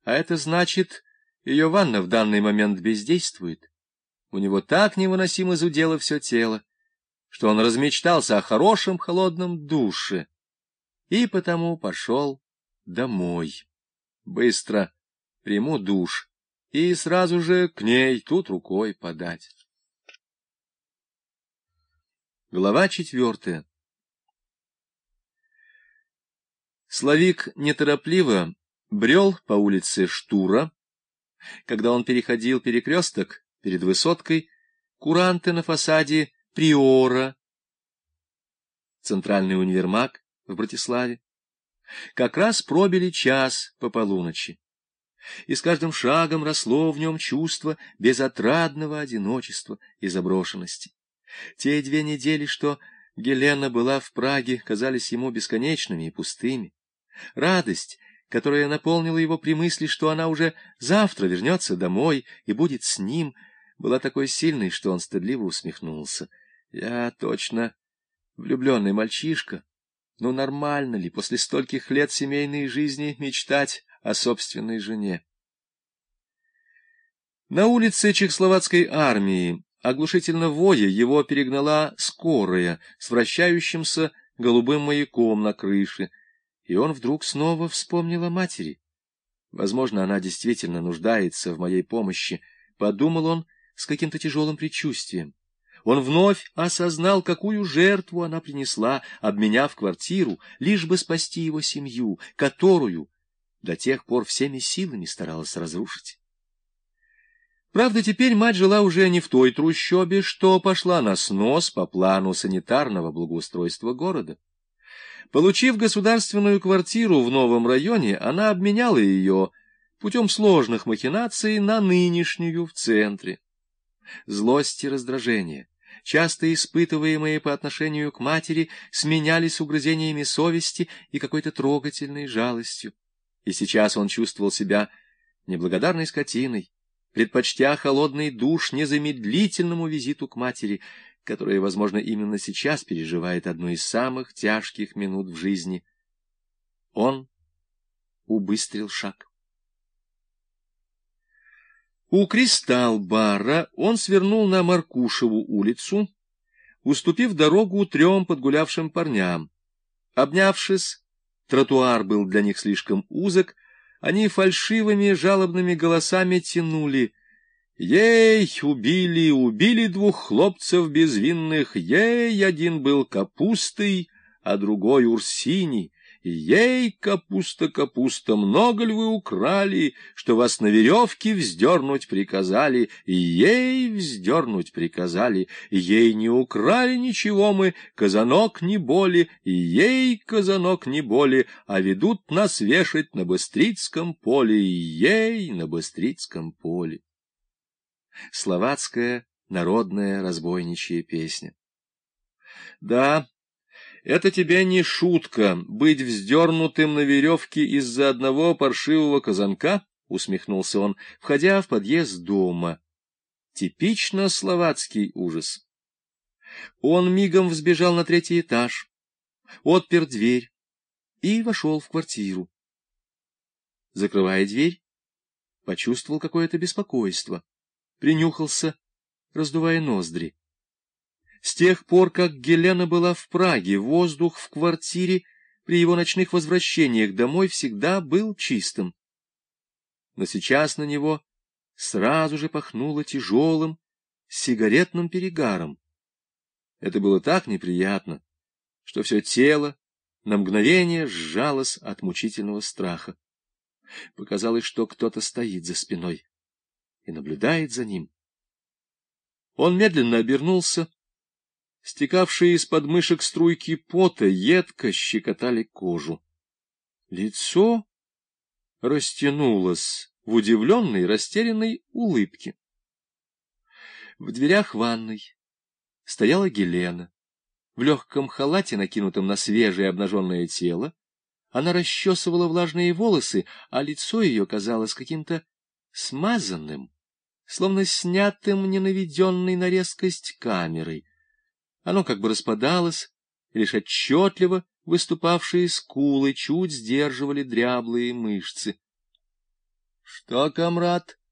А это значит, ее ванна в данный момент бездействует. У него так невыносимо зудело все тело, что он размечтался о хорошем холодном душе и потому пошел домой. Быстро приму душ и сразу же к ней тут рукой подать. Глава 4. Славик неторопливо брел по улице Штура. Когда он переходил перекресток перед высоткой, куранты на фасаде Приора, центральный универмаг в Братиславе, как раз пробили час по полуночи, и с каждым шагом росло в нем чувство безотрадного одиночества и заброшенности. Те 2 недели, что Гелена была в Праге, казались ему бесконечными и пустыми. Радость, которая наполнила его при мысли, что она уже завтра вернется домой и будет с ним, была такой сильной, что он стыдливо усмехнулся. Я точно влюбленный мальчишка. Но нормально ли после стольких лет семейной жизни мечтать о собственной жене? На улице Чехословацкой армии, оглушительно воя, его перегнала скорая с вращающимся голубым маяком на крыше, и он вдруг снова вспомнил о матери. Возможно, она действительно нуждается в моей помощи, подумал он с каким-то тяжелым предчувствием. Он вновь осознал, какую жертву она принесла, обменяв квартиру, лишь бы спасти его семью, которую до тех пор всеми силами старалась разрушить. Правда, теперь мать жила уже не в той трущобе, что пошла на снос по плану санитарного благоустройства города. Получив государственную квартиру в новом районе, она обменяла ее путем сложных махинаций на нынешнюю в центре. Злость и раздражение, часто испытываемые по отношению к матери, сменялись угрызениями совести и какой-то трогательной жалостью. И сейчас он чувствовал себя неблагодарной скотиной, предпочтя холодный душ незамедлительному визиту к матери, которая, возможно, именно сейчас переживает одну из самых тяжких минут в жизни. Он убыстрил шаг. У Кристалл-бара он свернул на Маркушеву улицу, уступив дорогу 3 подгулявшим парням. Обнявшись, тротуар был для них слишком узок, они фальшивыми жалобными голосами тянули: «Ей, убили, убили 2 хлопцев безвинных, ей, один был капустой, а другой Урсини. Ей, капуста, капуста, много ли вы украли, что вас на веревке вздернуть приказали? Ей вздернуть приказали, ей не украли ничего мы, казанок не боли, ей, казанок не боли, а ведут нас вешать на Быстрицком поле, ей, на Быстрицком поле». Словацкая народная разбойничья песня. Да, это тебе не шутка, быть вздернутым на веревке из-за одного паршивого казанка, — усмехнулся он, входя в подъезд дома. Типично словацкий ужас. Он мигом взбежал на 3-й этаж, отпер дверь и вошел в квартиру. Закрывая дверь, почувствовал какое-то беспокойство. Принюхался, раздувая ноздри. С тех пор, как Гелена была в Праге, воздух в квартире при его ночных возвращениях домой всегда был чистым. Но сейчас на него сразу же пахнуло тяжелым сигаретным перегаром. Это было так неприятно, что все тело на мгновение сжалось от мучительного страха. Показалось, что кто-то стоит за спиной и наблюдает за ним. Он медленно обернулся. Стекавшие из подмышек струйки пота едко щекотали кожу. Лицо растянулось в удивленной, растерянной улыбке. В дверях ванной стояла Гелена. В легком халате, накинутом на свежее обнаженное тело, она расчесывала влажные волосы, а лицо ее казалось каким-то смазанным, словно снятым ненаведенной на резкость камерой. Оно как бы распадалось, и лишь отчетливо выступавшие скулы чуть сдерживали дряблые мышцы. Что, комрад?